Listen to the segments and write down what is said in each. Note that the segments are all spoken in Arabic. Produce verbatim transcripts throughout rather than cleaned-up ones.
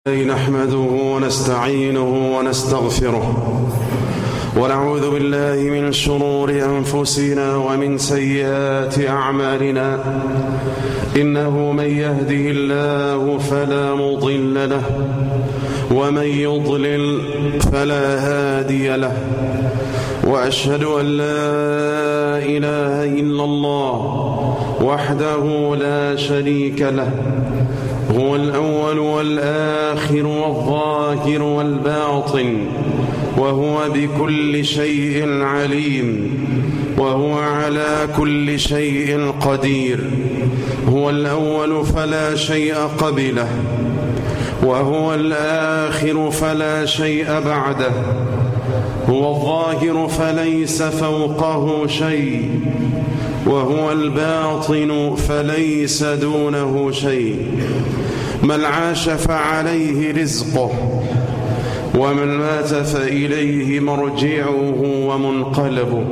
نحمده ونستعينه ونستغفره ونعوذ بالله من شرور أنفسنا ومن سيئات أعمالنا. إنه من يهده الله فلا مضل له ومن يضلل فلا هادي له، وأشهد أن لا إله إلا الله وحده لا شريك له، هو الأول والآخر والظاهر والباطن، وهو بكل شيء عليم، وهو على كل شيء قدير. هو الأول فلا شيء قبله، وهو الآخر فلا شيء بعده، هو الظاهر فليس فوقه شيء، وهو الباطن فليس دونه شيء. من عاش فعليه رزقه، ومن مات فإليه مرجعه ومنقلبه.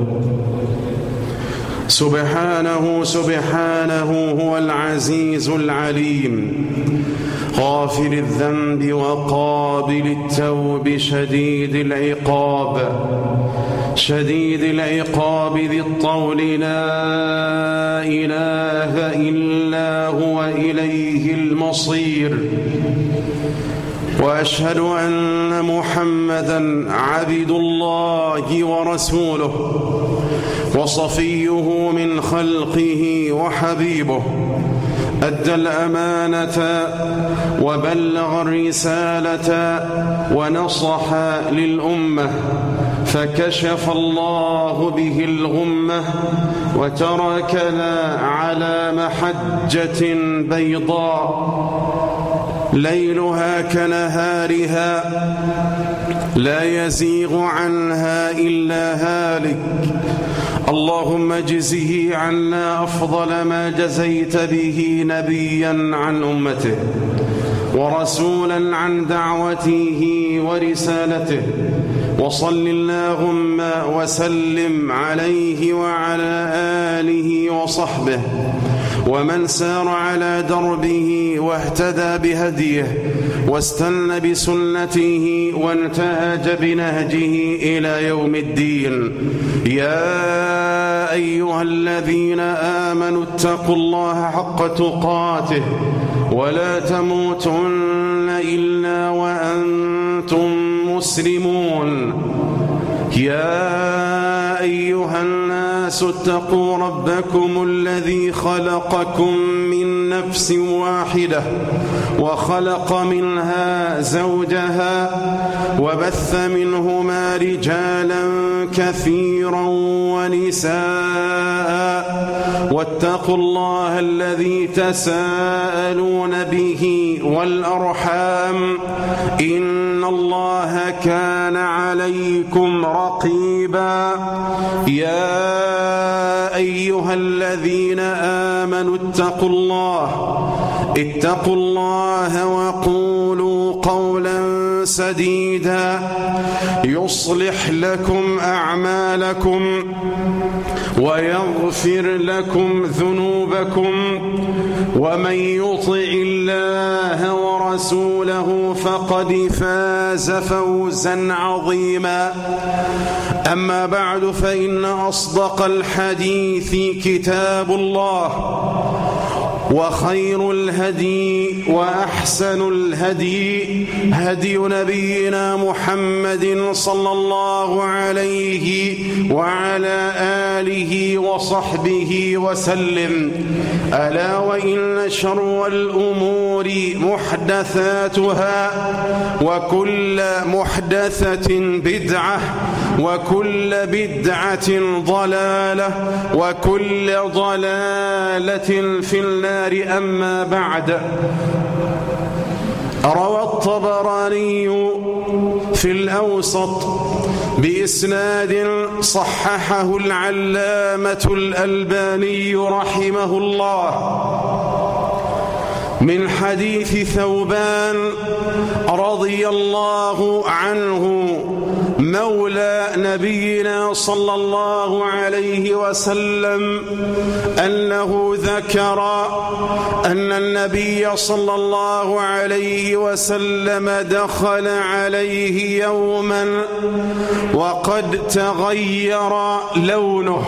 سبحانه سبحانه هو العزيز العليم، غافر الذنب وقابل التوب، شديد العقاب شديد العقاب ذي الطول، لا إله إلا هو إليه المصير. وأشهد أن محمدًا عبد الله ورسوله، وصفيه من خلقه وحبيبه، أدى الأمانة وبلغ الرسالة ونصح للأمة، فكشف الله به الغمة، وتركنا على محجة بيضاء ليلها كنهارها، لا يزيغ عنها إلا هالك. اللهم اجزه عنا أفضل ما جزيت به نبيا عن أمته، ورسولا عن دعوته ورسالته، وصل اللهم وسلم عليه وعلى آله وصحبه ومن سار على دربه واهتدى بهديه واستنى بسنته وانتهج بنهجه إلى يوم الدين. يا أيها الذين آمنوا اتقوا الله حق تقاته ولا تموتن إلا وأنتم مسلمون. يا أيها الناس اتقوا ربكم الذي خلقكم من نفس واحدة وخلق منها زوجها وبث منهما رجالا كثيرا ونساء، واتقوا الله الذي تساءلون به والأرحام، إن الله كان عليكم رقيبا. يا أيها الذين آمنوا اتقوا الله اتقوا الله وقولوا قولا سديدا يصلح لكم أعمالكم ويغفر لكم ذنوبكم، ومن يطع الله ورسوله فقد فاز فوزا عظيما. أما بعد، فإن أصدق الحديث كتاب الله، وخير الهدي وأحسن الهدي هدي نبينا محمد صلى الله عليه وعلى آله وصحبه وسلم. ألا وإن شر الأمور محدثاتها، وكل محدثة بدعة، وكل بدعة ضلالة، وكل ضلالة في النار. أما بعد، روى الطبراني في الأوسط بإسناد صححه العلامة الألباني رحمه الله من حديث ثوبان رضي الله عنه مولى نبينا صلى الله عليه وسلم أنه ذكر أن النبي صلى الله عليه وسلم دخل عليه يوما وقد تغير لونه،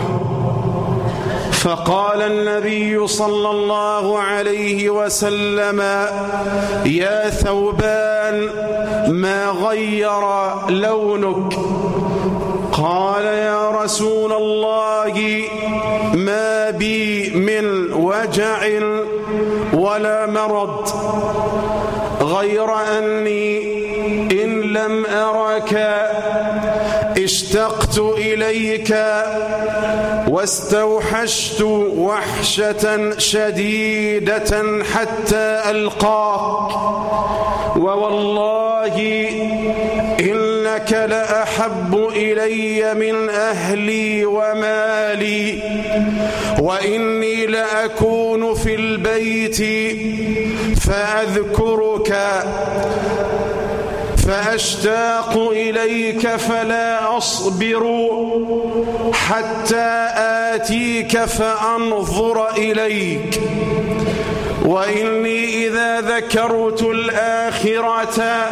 فقال النبي صلى الله عليه وسلم: يا ثوبان، ما غير لونك؟ قال: يا رسول الله، ما بي من وجع ولا مرض، غير أني إن لم أرك اشتقت إليك واستوحشت وحشة شديدة حتى ألقاك، ووالله إنك لأحب إلي من أهلي ومالي، وإني لأكون في البيت فأذكرك فأشتاق إليك فلا أصبر حتى آتيك فأنظر إليك، وإني إذا ذكرت الآخرة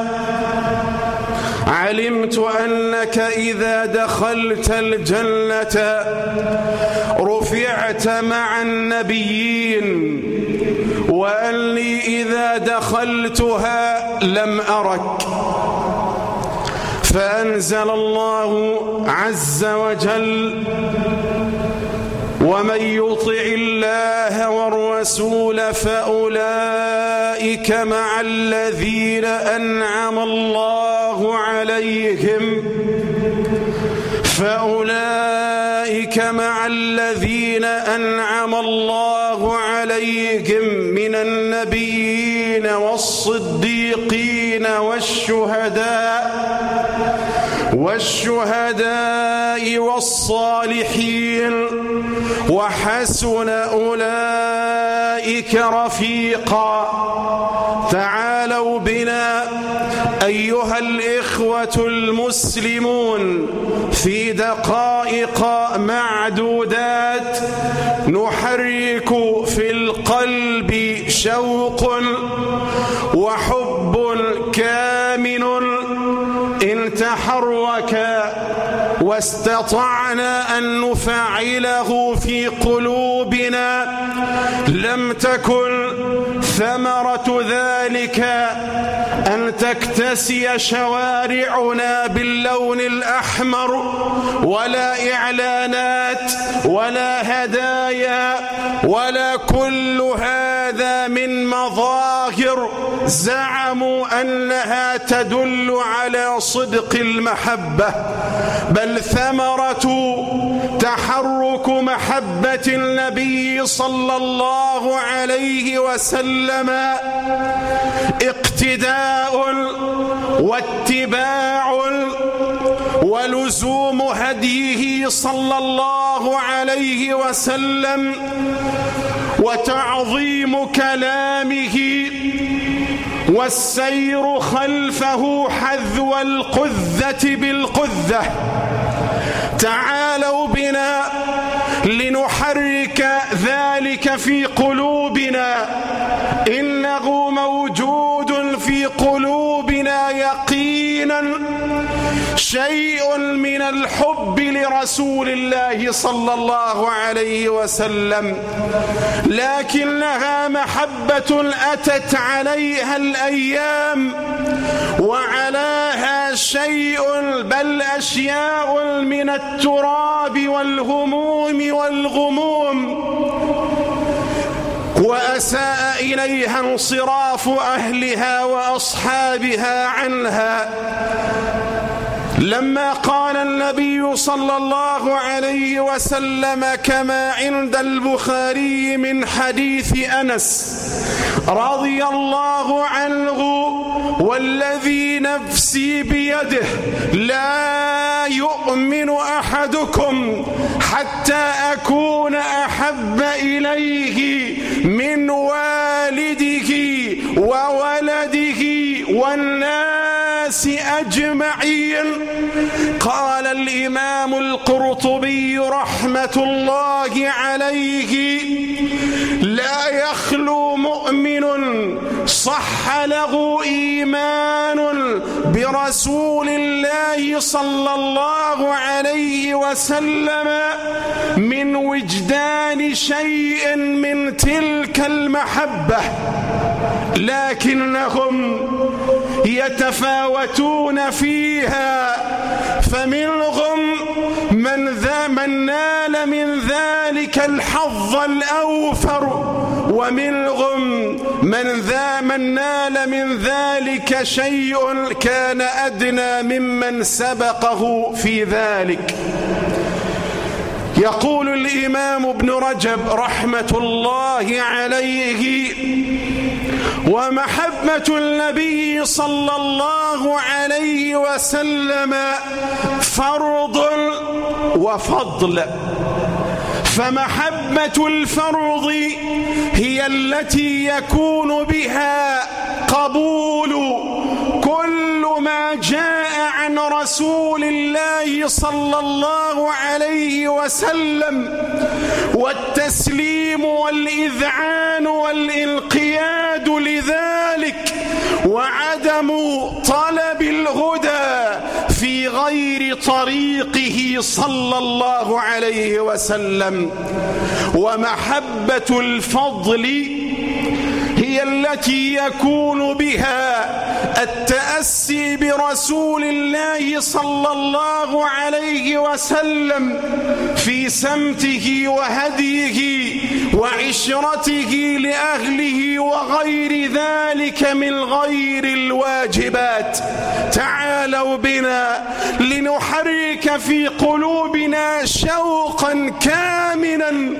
علمت أنك إذا دخلت الجنة رفعت مع النبيين، وأني إذا دخلتها لم أرك. فأنزل الله عز وجل: ومن يطع الله والرسول فأولئك مع الذين أنعم الله عليهم فأولئك مع الذين أنعم الله عليهم من النبيين والصديقين والشهداء والشهداء والصالحين، وحسن أولئك رفيقا. تعالوا بنا أيها الإخوة المسلمون في دقائق معدودات نحرك في القلب شوق وحب كامن إن تحرك واستطعنا أن نفعله في قلوبنا لم تكن ثمرة ذلك أن تكتسي شوارعنا باللون الأحمر، ولا إعلانات ولا هدايا ولا كل هذا من مظاهر زعموا أنها تدل على صدق المحبة، بل ثمرة تحرك محبة النبي صلى الله عليه وسلم اقتداء واتباع ولزوم هديه صلى الله عليه وسلم وتعظيم كلامه والسير خلفه حذو القذة بالقذة. تعالوا بنا لنحرك ذلك في قلوبنا، إنه موجود في قلوبنا يقينا شيء من الحب لرسول الله صلى الله عليه وسلم، لكنها محبة أتت عليها الأيام وعلاها شيء بل أشياء من التراب والهموم والغموم، وأساء إليها انصراف أهلها وأصحابها عنها. لما قال النبي صلى الله عليه وسلم كما عند البخاري من حديث أنس رضي الله عنه: والذي نفسي بيده لا يؤمن أحدكم حتى أكون أحب إليه من والده وولده والناس الناس أجمعين. قال الإمام القرطبي رحمة الله عليه: لا يخلو مؤمن صح له إيمان برسول الله صلى الله عليه وسلم من وجدان شيء من تلك المحبة، لكنهم يتفاوتون فيها، فمنهم من ذا من نال من ذلك الحظ الأوفر، ومنهم من ذا من نال من ذلك شيء كان أدنى ممن سبقه في ذلك. يقول الإمام ابن رجب رحمة الله عليه: ومحبة النبي صلى الله عليه وسلم فرض وفضل، فمحبة الفرض هي التي يكون بها قبول كل ما جاء عن رسول الله صلى الله عليه وسلم، والتسليم والإذعان والانقياد لذلك، وعدم طلب الهدى في غير طريقه صلى الله عليه وسلم. ومحبة الفضل هي التي يكون بها التأسي برسول الله صلى الله عليه وسلم في سمته وهديه وعشرته لأهله وغير ذلك من غير الواجبات. تعالوا بنا لنحرك في قلوبنا شوقا كامنا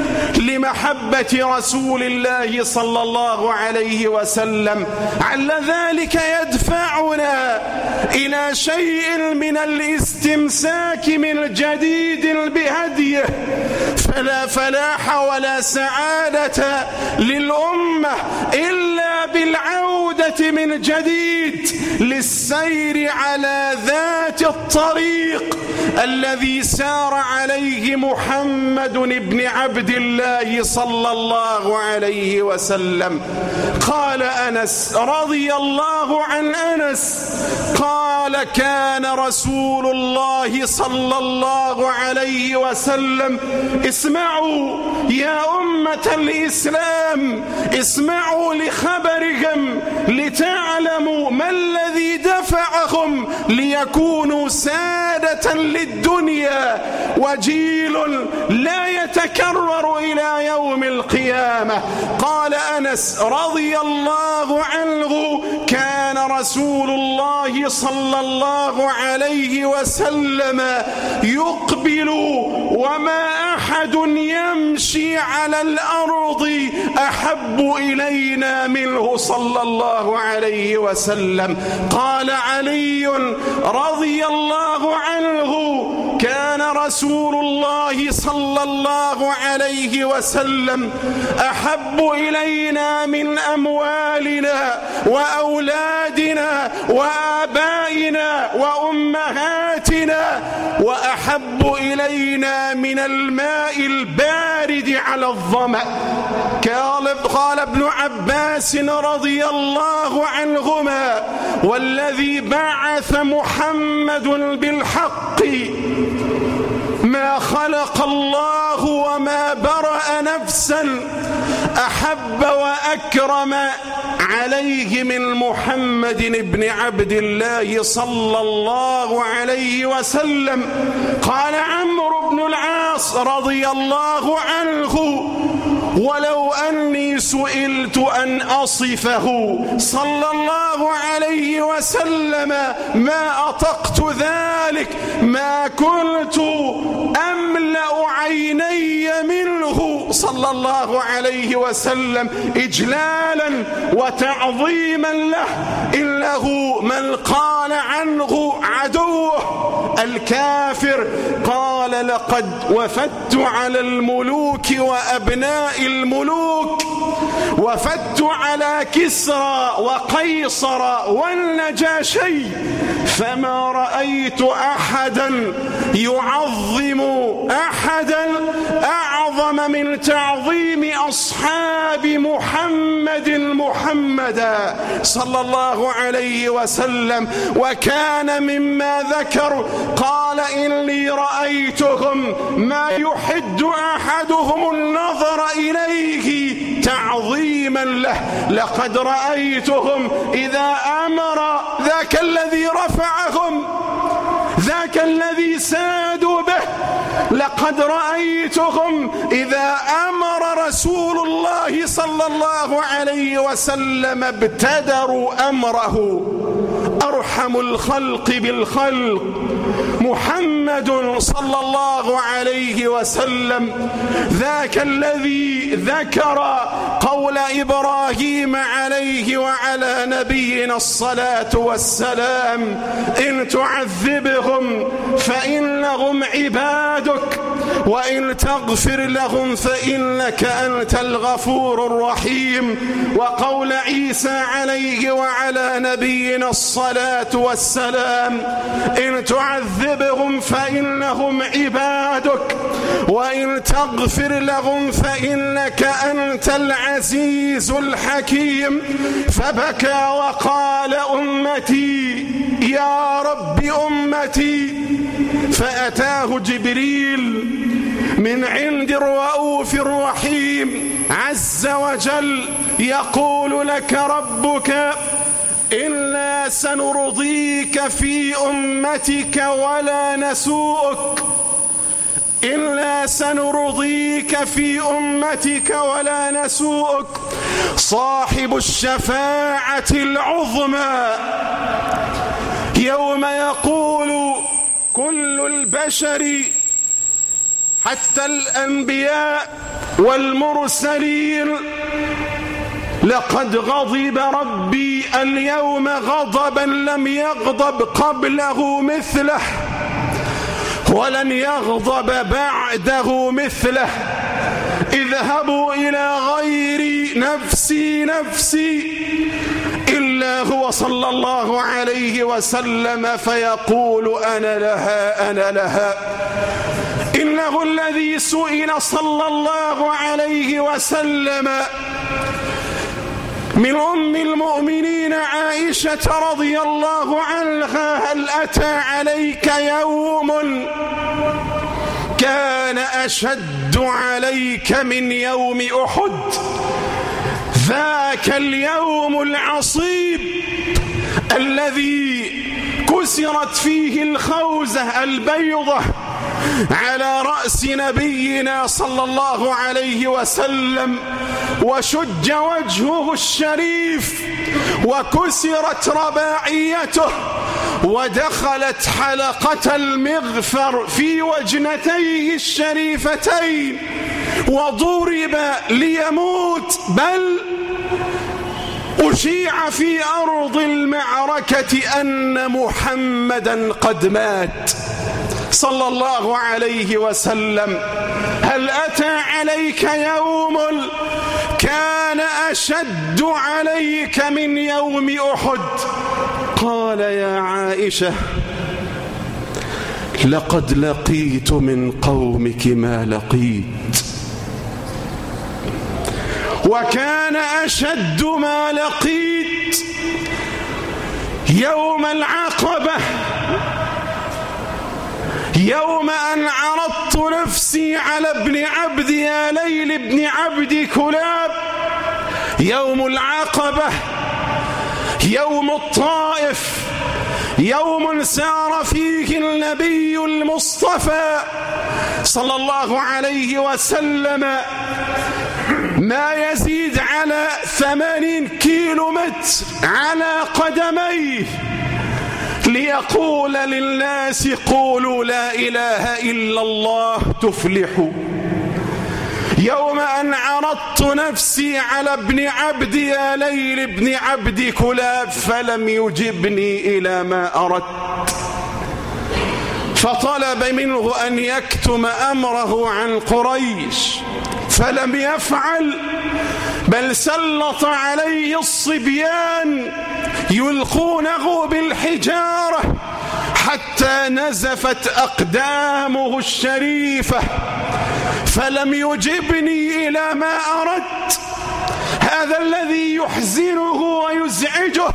لمحبة رسول الله صلى الله عليه وسلم، على ذلك يدفعنا إلى شيء من الاستمساك من جديد بهديه، فلا فلاح ولا سعادة للأمة إلا بالعودة من جديد للسير على ذات الطريق الذي سار عليه محمد بن عبد الله صلى الله عليه وسلم. قال أنس رضي الله عن أنس قال: كان رسول الله صلى الله عليه وسلم، اسمعوا يا أمة الإسلام، اسمعوا لخبرهم لتعلموا ما الذي دفعهم ليكونوا سادة للدنيا وجيل لا يتكرر إلى يوم القيامة. قال أنس رضي الله عنه: كان رسول الله صلى الله عليه وسلم يقبل وما أحد يمشي على الأرض أحب إلينا منه صلى الله عليه وسلم. قال علي رضي الله عنه: كان رسول الله صلى الله عليه وسلم أحب إلينا من أموالنا وأولادنا وآبائنا وأمهاتنا، وأحب إلينا من الماء البارد على الظمأ. قال ابن عباس رضي الله عنهما: والذي بعث محمد بالحق ما خلق الله وما برأ نفسا أحب وأكرم عليه من محمد بن عبد الله صلى الله عليه وسلم. قال عمرو بن العاص رضي الله عنه: ولو أني سئلت أن أصفه صلى الله عليه وسلم ما أطقت ذلك، ما كنت أملأ عيني منه صلى الله عليه وسلم إجلالا وتعظيما له، إنه من قال عنه عدوه الكافر قال لقد وفدت على الملوك وأبناء الملوك، وفدت على كسرى وقيصر والنجاشي، فما رأيت أحدا يعظم أحدا أعظم من تعظيم أصحاب محمد محمدا صلى الله عليه وسلم. وكان مما ذكر قال: إني رأيتهم ما يحد أحدهم النظر إليه تعظيما له، لقد رأيتهم إذا أمر ذاك الذي رفعهم، ذاك الذي سادوا به، لقد رأيتهم إذا أمر رسول الله صلى الله عليه وسلم ابتدروا أمره. أرحم الخلق بالخلق محمد صلى الله عليه وسلم، ذاك الذي ذكر قول إبراهيم عليه وعلى نبينا الصلاة والسلام: إن تعذبهم فإنهم عبادك وإن تغفر لهم فإنك أنت الغفور الرحيم. وقول عيسى عليه وعلى نبينا الصلاة والسلام: إن تعذبهم فإنهم عبادك وإن تغفر لهم فإنك أنت العزيز الحكيم. فبكى وقال: أمتي يا رب أمتي. فأتاه جبريل من عند الرؤوف الرحيم عز وجل يقول: لك ربك إنا سنرضيك في أمتك ولا نسوءك، إنا سنرضيك في أمتك ولا نسوءك. صاحب الشفاعة العظمى يوم يقول كل البشر حتى الأنبياء والمرسلين: لقد غضب ربي اليوم غضبا لم يغضب قبله مثله ولن يغضب بعده مثله. اذهبوا إلى غيري نفسي نفسي إلا هو صلى الله عليه وسلم فيقول: أنا لها أنا لها. إنه الذي سئل صلى الله عليه وسلم من أم المؤمنين عائشة رضي الله عنها: هل أتى عليك يوم كان أشد عليك من يوم أحد؟ ذاك اليوم العصيب الذي كسرت فيه الخوذة البيضة على رأس نبينا صلى الله عليه وسلم، وشج وجهه الشريف وكسرت رباعيته، ودخلت حلقة المغفر في وجنتيه الشريفتين، وضرب ليموت، بل أشيع في أرض المعركة أن محمدا قد مات صلى الله عليه وسلم. هل أتى عليك يوم كان أشد عليك من يوم أحد؟ قال: يا عائشة لقد لقيت من قومك ما لقيت، وكان أشد ما لقيت يوم العقبة، يوم أن عرضت نفسي على ابن عبد يا ليل ابن عبد كلاب. يوم العقبة، يوم الطائف، يوم سار فيه النبي المصطفى صلى الله عليه وسلم ما يزيد على ثمانين كيلو متر على قدميه ليقول للناس: قولوا لا إله إلا الله تفلحوا. يوم أن عرضت نفسي على ابن عبد يا ليل ابن عبد كلاب فلم يجبني إلى ما أردت، فطلب منه أن يكتم أمره عن قريش، فلم يفعل، بل سلط عليه الصبيان يلقونه بالحجارة حتى نزفت أقدامه الشريفة، فلم يجبني إلى ما أردت. هذا الذي يحزنه ويزعجه،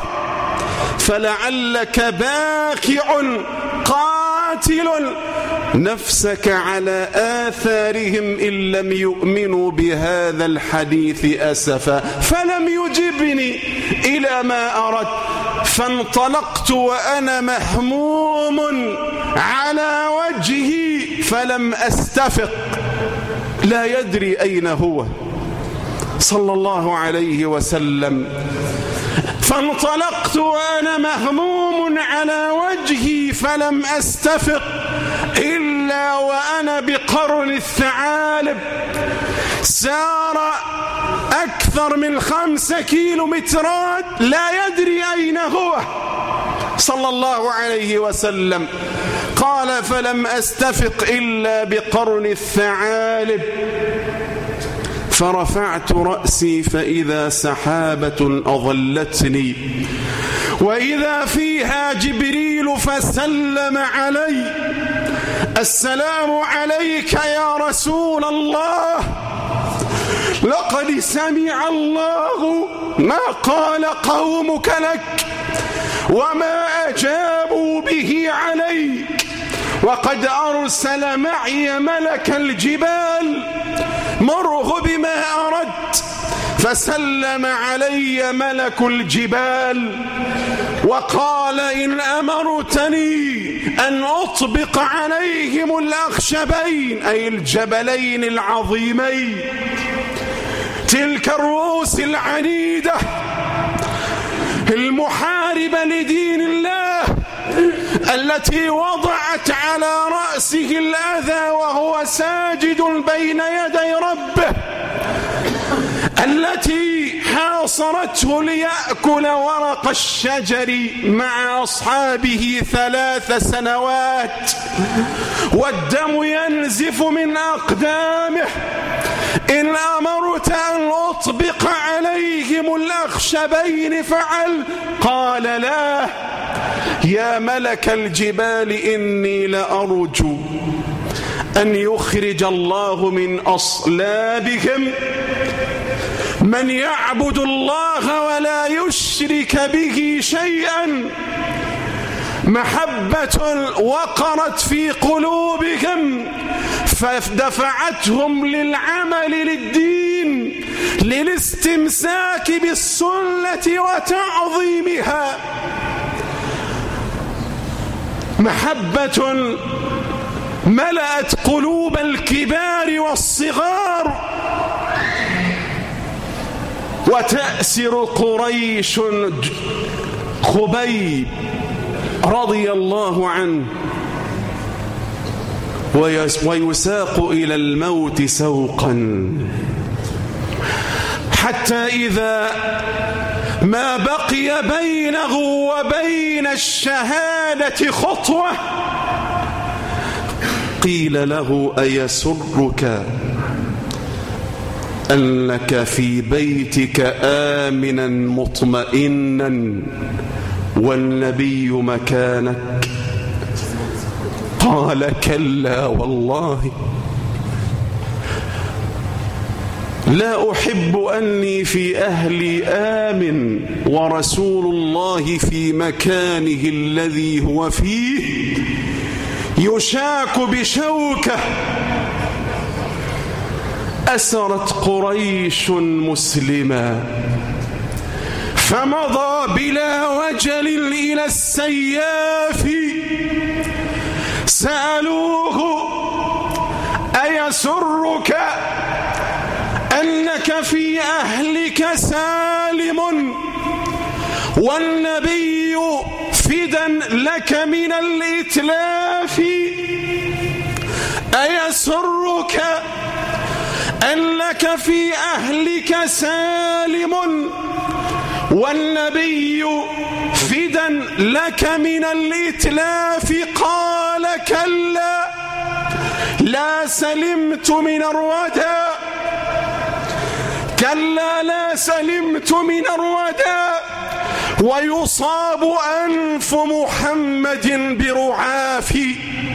فلعلك باكع قاتل نفسك على آثارهم إن لم يؤمنوا بهذا الحديث أسفا، فلم يجبني إلى ما أردت. فانطلقت وأنا مهموم على وجهي فلم أستفق، لا يدري أين هو صلى الله عليه وسلم. فانطلقت وأنا مهموم على وجهي فلم أستفق إلا وأنا بقرن الثعالب. سار أكثر من خمس كيلومترات لا يدري أين هو صلى الله عليه وسلم. قال فلم أستفق إلا بقرن الثعالب، فرفعت رأسي فإذا سحابة أظلتني وإذا فيها جبريل فسلم علي: السلام عليك يا رسول الله، لقد سمع الله ما قال قومك لك وما أجابوا به عليك، وقد أرسل معي ملك الجبال، مره بما أردت. فسلم علي ملك الجبال وقال: إن أمرتني أن أطبق عليهم الأخشبين، أي الجبلين العظيمين، تلك الرؤوس العنيدة المحاربة لدين الله التي وضعت على رأسه الأذى وهو ساجد بين يدي ربه، التي حاصرته ليأكل ورق الشجر مع أصحابه ثلاث سنوات والدم ينزف من أقدامه. إن أمرت أن أطبق عليهم الأخشبين فعل. قال: لا يا ملك الجبال، إني لأرجو أن يخرج الله من أصلابهم من يعبد الله ولا يشرك به شيئا، محبة وقرت في قلوبهم فدفعتهم للعمل للدين، للاستمساك بالسنة وتعظيمها، محبة ملأت قلوب الكبار والصغار. وتأسر قريش خبيب رضي الله عنه ويساق إلى الموت سوقا، حتى إذا ما بقي بينه وبين الشهادة خطوة قيل له: أيسرك أنك في بيتك آمنا مطمئنا والنبي مكانك؟ قال: كلا والله، لا أحب أني في أهلي آمن ورسول الله في مكانه الذي هو فيه يشاك بشوكه. أسرت قريش مسلما فمضى بلا وجل إلى السياف. سألوه: أيسرك أنك في أهلك سالم والنبي فدا لك من الإتلاف؟ أيسرك أنك في أهلك سالم والنبي فدا لك من الإتلاف؟ قال: كلا لا سلمت من الردى، كلا لا سلمت من الردى، ويصاب أنف محمد برعافي.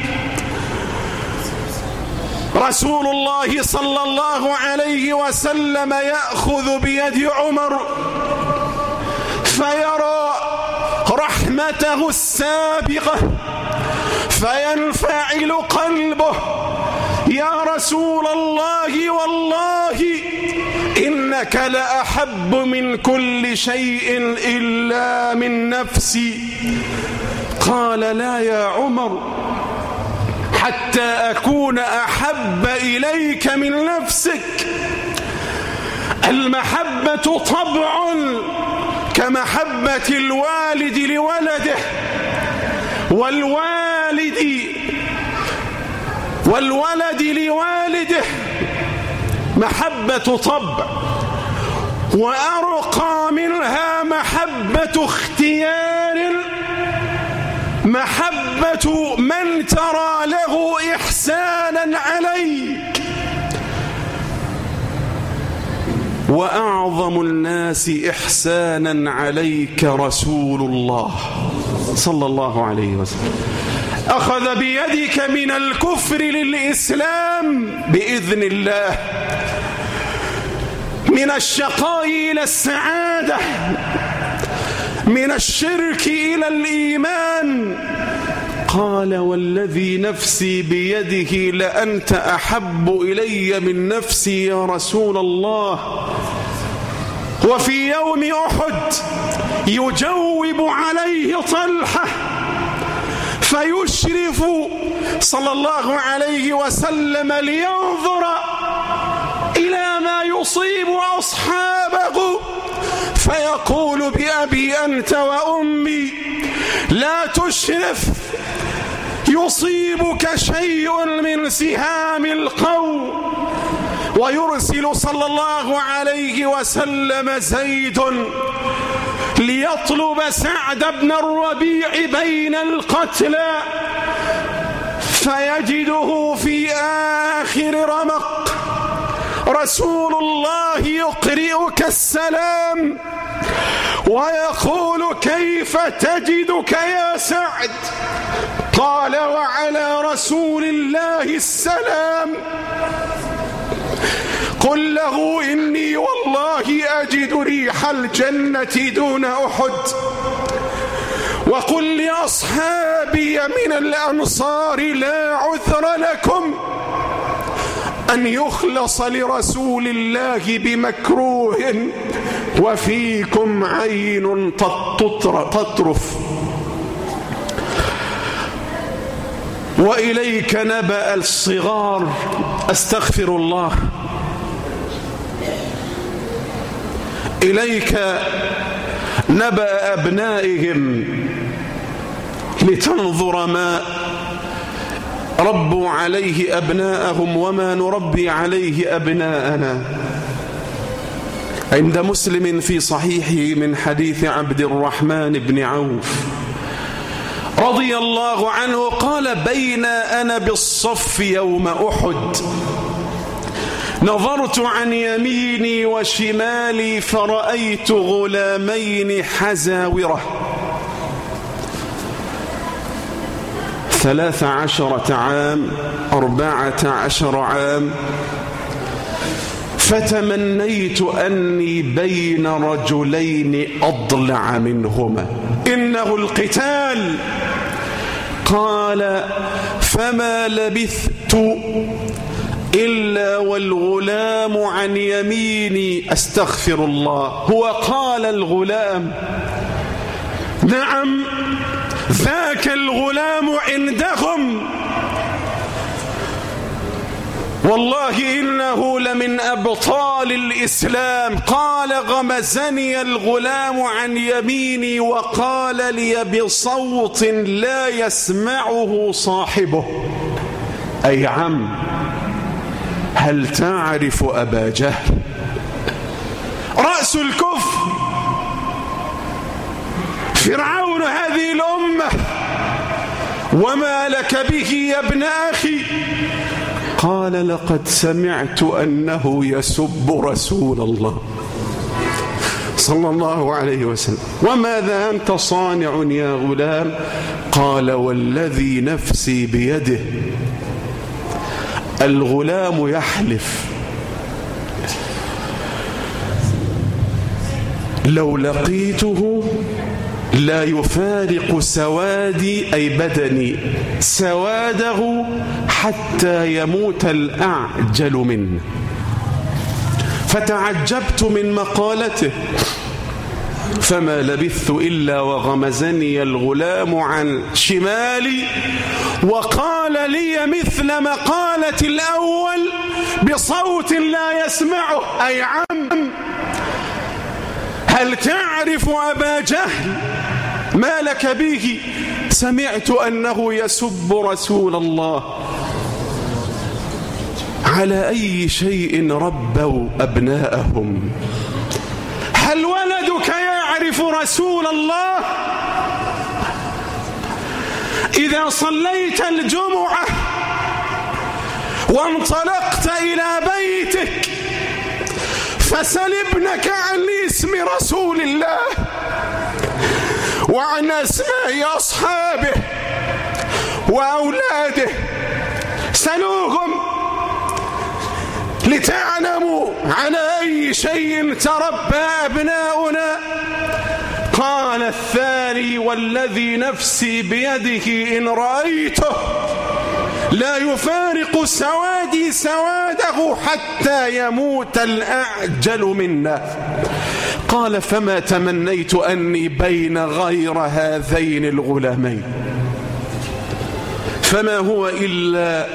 رسول الله صلى الله عليه وسلم يأخذ بيد عمر فيرى رحمته السابقة فينفعل قلبه: يا رسول الله والله إنك لأحب من كل شيء إلا من نفسي. قال: لا يا عمر، حتى أكون أحب إليك من نفسك. المحبة طبع كمحبة الوالد لولده، والوالد والولد لوالده محبة طبع، وأرقى منها محبة اختيار، محبة من ترى له إحسانا عليك. وأعظم الناس إحسانا عليك رسول الله صلى الله عليه وسلم. أخذ بيدك من الكفر للإسلام بإذن الله، من الشقاء إلى السعادة، من الشرك إلى الإيمان. قال: والذي نفسي بيده لأنت أحب إلي من نفسي يا رسول الله. وفي يوم أحد يجوب عليه طلحة فيشرف صلى الله عليه وسلم لينظر إلى ما يصيب أصحابه، فيقول: بأبي أنت وأمي لا تشرف، يصيبك شيء من سهام القوم. ويرسل صلى الله عليه وسلم زيد ليطلب سعد بن الربيع بين القتلى، فيجده في آخر رمق: رسول الله يقرئك السلام ويقول: كيف تجدك يا سعد؟ قال: وعلى رسول الله السلام. قل له: إني والله أجد ريح الجنة دون أحد. وقل لأصحابي من الأنصار: لا عذر لكم أن يخلص لرسول الله بمكروه وفيكم عين تطرف. وإليك نبأ الصغار، أستغفر الله، إليك نبأ أبنائهم لتنظر ما ربوا عليه أبناءهم وما نربي عليه أبناءنا. عند مسلم في صحيحه من حديث عبد الرحمن بن عوف رضي الله عنه قال: بين أنا بالصف يوم أحد نظرت عن يميني وشمالي فرأيت غلامين حزاورة ثلاث عشرة عام أربعة عشر عام، فتمنيت أني بين رجلين أضلع منهما، إنه القتال. قال: فما لبثت إلا والغلام عن يميني، أستغفر الله. هو قال الغلام، نعم ذاك الغلام عندهم، والله إنه لمن أبطال الإسلام. قال: غمزني الغلام عن يميني وقال لي بصوت لا يسمعه صاحبه: أي عم، هل تعرف أبا جهل؟ رأس الكفر، فرعون هذه الأمة، وما لك به يا ابن أخي؟ قال لقد سمعت أنه يسب رسول الله صلى الله عليه وسلم. وماذا أنت صانع يا غلام؟ قال والذي نفسي بيده. الغلام يحلف لو لقيته لا يفارق سوادي أي بدني سواده حتى يموت الأعجل منه. فتعجبت من مقالته فما لبثت إلا وغمزني الغلام عن شمالي وقال لي مثل مقالة الأول بصوت لا يسمعه: أي عم، هل تعرف أبا جهل؟ ما لك به؟ سمعت أنه يسب رسول الله. على أي شيء ربوا أبناءهم؟ هل ولدك يعرف رسول الله؟ إذا صليت الجمعة وانطلقت إلى بيتك فسل ابنك عن اسم رسول الله وعن أسماء أصحابه وأولاده، سلوهم لتعلموا على أي شيء تربى أبناؤنا. قال الثاني والذي نفسي بيده إن رأيته لا يفارق سوادي سواده حتى يموت الأعجل منا. قال فما تمنيت أني بين غير هذين الغلامين. فما هو إلا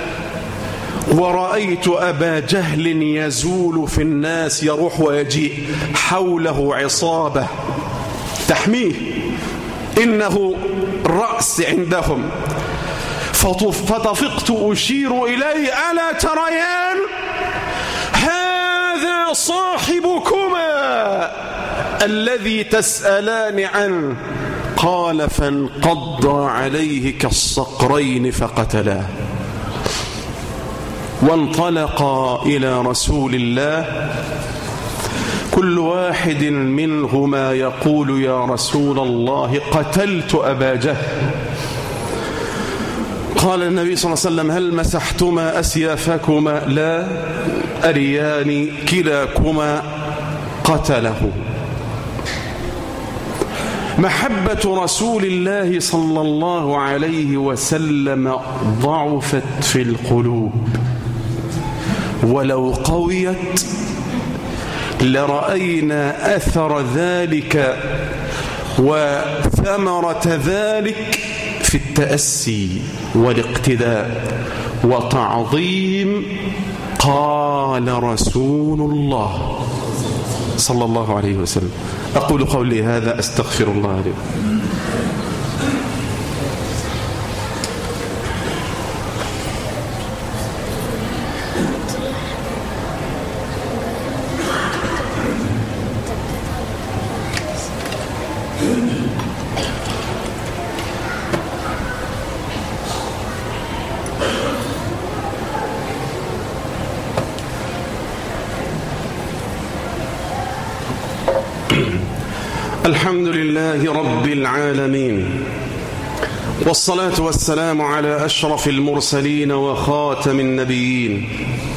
ورأيت أبا جهل يزول في الناس يروح ويجيء حوله عصابة تحميه، إنه الرأس عندهم. فطفقت أشير إليه: ألا تريان هذا صاحبكما الذي تسألان عنه؟ قال فانقض عليه كالصقرين فقتلاه. وانطلقا إلى رسول الله كل واحد منهما يقول: يا رسول الله قتلت أبا جهل. قال النبي صلى الله عليه وسلم: هل مسحتما أسيافكما؟ لا، أريان كلاكما قتله. محبة رسول الله صلى الله عليه وسلم ضعفت في القلوب، ولو قويت لرأينا أثر ذلك وثمرة ذلك في التأسي والاقتداء وتعظيم قال رسول الله صلى الله عليه وسلم. أقول قولي هذا أستغفر الله لي. الحمد لله رب العالمين، والصلاة والسلام على أشرف المرسلين وخاتم النبيين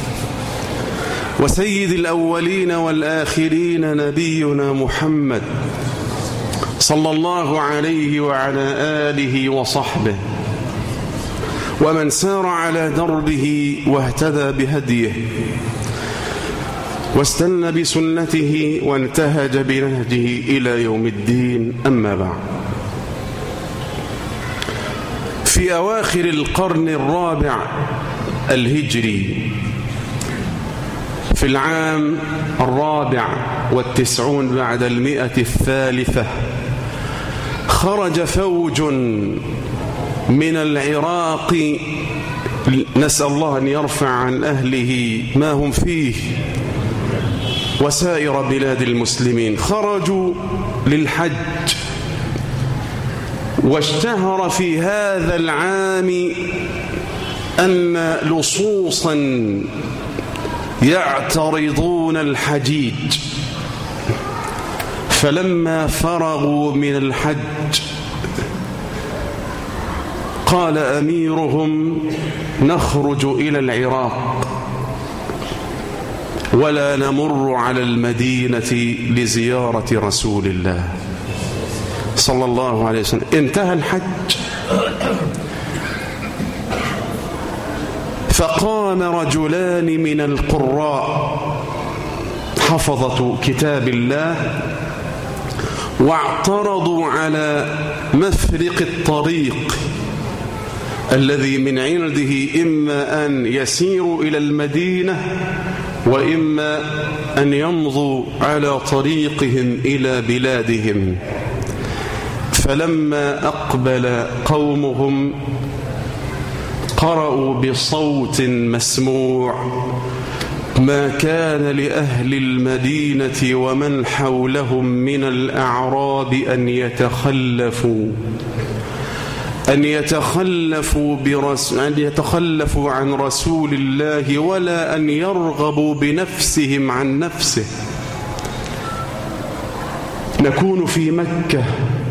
وسيد الأولين والآخرين نبينا محمد صلى الله عليه وعلى آله وصحبه ومن سار على دربه واهتدى بهديه واستنى بسنته وانتهج بنهجه إلى يوم الدين. أما بعد، في أواخر القرن الرابع الهجري في العام الرابع والتسعون بعد المئة الثالثة خرج فوج من العراق، نسأل الله أن يرفع عن أهله ما هم فيه وسائر بلاد المسلمين. خرجوا للحج واشتهر في هذا العام أن لصوصا يعترضون الحجيج، فلما فرغوا من الحج قال أميرهم نخرج إلى العراق ولا نمر على المدينة لزيارة رسول الله صلى الله عليه وسلم. انتهى الحج فقام رجلان من القراء حفظة كتاب الله واعترضوا على مفرق الطريق الذي من عنده إما أن يسيروا إلى المدينة وإما أن يمضوا على طريقهم إلى بلادهم. فلما أقبل قومهم قرأوا بصوت مسموع ما كان لأهل المدينة ومن حولهم من الأعراب أن يتخلفوا أن يتخلفوا, برس أن يتخلفوا عن رسول الله ولا أن يرغبوا بنفسهم عن نفسه. نكون في مكة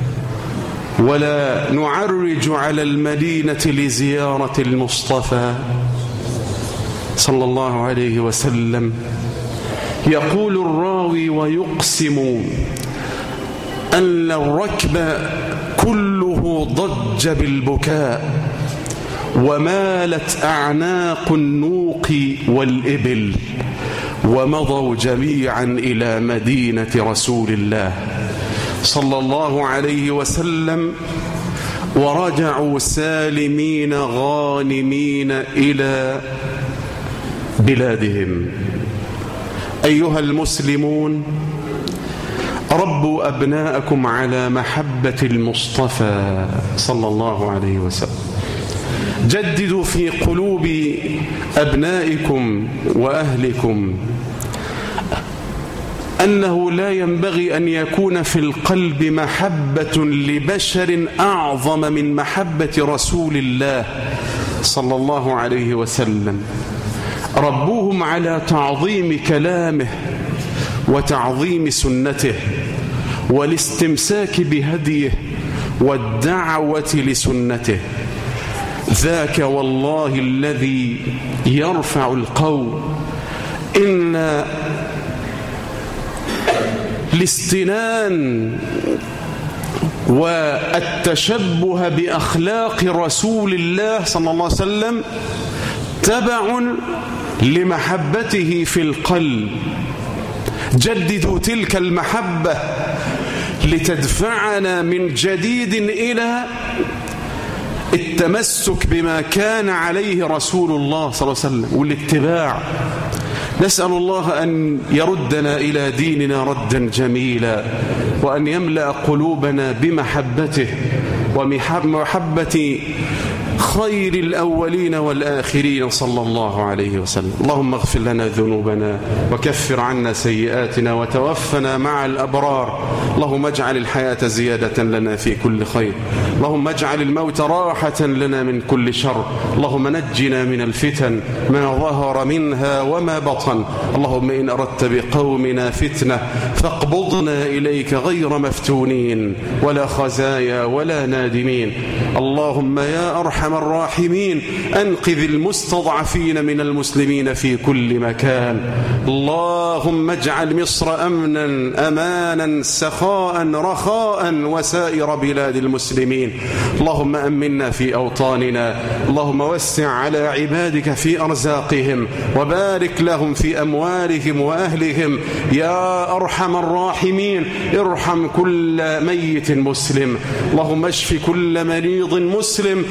ولا نعرج على المدينة لزيارة المصطفى صلى الله عليه وسلم. يقول الراوي ويقسم أن الركب كله ضج بالبكاء ومالت أعناق النوق والإبل ومضوا جميعا إلى مدينة رسول الله صلى الله عليه وسلم ورجعوا سالمين غانمين إلى بلادهم. أيها المسلمون، ربوا أبناءكم على محبة المصطفى صلى الله عليه وسلم. جددوا في قلوب أبنائكم وأهلكم أنه لا ينبغي أن يكون في القلب محبة لبشر أعظم من محبة رسول الله صلى الله عليه وسلم. ربوهم على تعظيم كلامه وتعظيم سنته والاستمساك بهديه والدعوة لسنته. ذاك والله الذي يرفع القول. إن الاستنان والتشبه بأخلاق رسول الله صلى الله عليه وسلم تبع لمحبته في القلب. جددوا تلك المحبة لتدفعنا من جديد إلى التمسك بما كان عليه رسول الله صلى الله عليه وسلم والاتباع. نسأل الله أن يردنا إلى ديننا ردا جميلا وأن يملأ قلوبنا بمحبته ومحبة خير الأولين والآخرين صلى الله عليه وسلم. اللهم اغفر لنا ذنوبنا وكفر عنا سيئاتنا وتوفنا مع الأبرار. اللهم اجعل الحياة زيادة لنا في كل خير. اللهم اجعل الموت راحة لنا من كل شر. اللهم نجنا من الفتن ما ظهر منها وما بطن. اللهم إن أردت بقومنا فتنة فاقبضنا إليك غير مفتونين ولا خزايا ولا نادمين. اللهم يا أرحم الراحمين أنقذ المستضعفين من المسلمين في كل مكان. اللهم اجعل مصر أمنا أمانا سخاء رخاء وسائر بلاد المسلمين. اللهم أمنا في أوطاننا. اللهم وسع على عبادك في أرزاقهم وبارك لهم في أموالهم وأهلهم يا أرحم الراحمين. ارحم كل ميت مسلم. اللهم اشف كل مريض مسلم. اللهم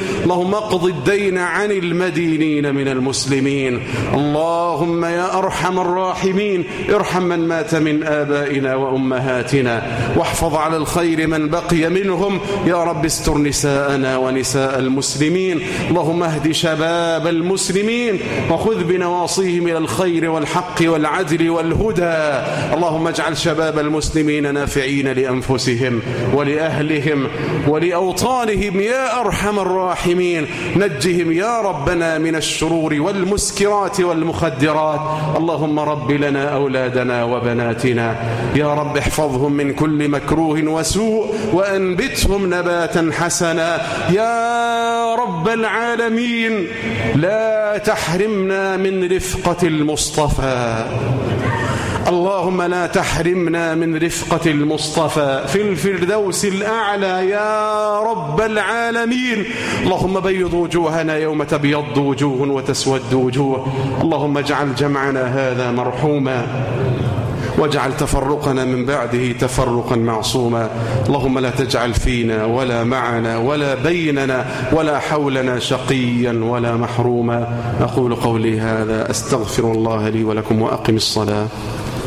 اللهم اقض الدين عن المدينين من المسلمين. اللهم يا أرحم الراحمين ارحم من مات من آبائنا وأمهاتنا، واحفظ على الخير من بقي منهم. يا رب استر نساءنا ونساء المسلمين. اللهم اهد شباب المسلمين وخذ بنواصيهم إلى الخير والحق والعدل والهدى. اللهم اجعل شباب المسلمين نافعين لأنفسهم ولأهلهم ولأوطانهم يا أرحم الراحمين. نجهم يا ربنا من الشرور والمسكرات والمخدرات. اللهم رب لنا أولادنا وبناتنا يا رب، احفظهم من كل مكروه وسوء وأنبتهم نباتا حسنا يا رب العالمين. لا تحرمنا من رفقة المصطفى، اللهم لا تحرمنا من رفقة المصطفى في الفردوس الأعلى يا رب العالمين. اللهم بيض وجوهنا يوم تبيض وجوه وتسود وجوه. اللهم اجعل جمعنا هذا مرحوما، واجعل تفرقنا من بعده تفرقا معصوما. اللهم لا تجعل فينا ولا معنا ولا بيننا ولا حولنا شقيا ولا محروما. أقول قولي هذا، أستغفر الله لي ولكم، وأقم الصلاة.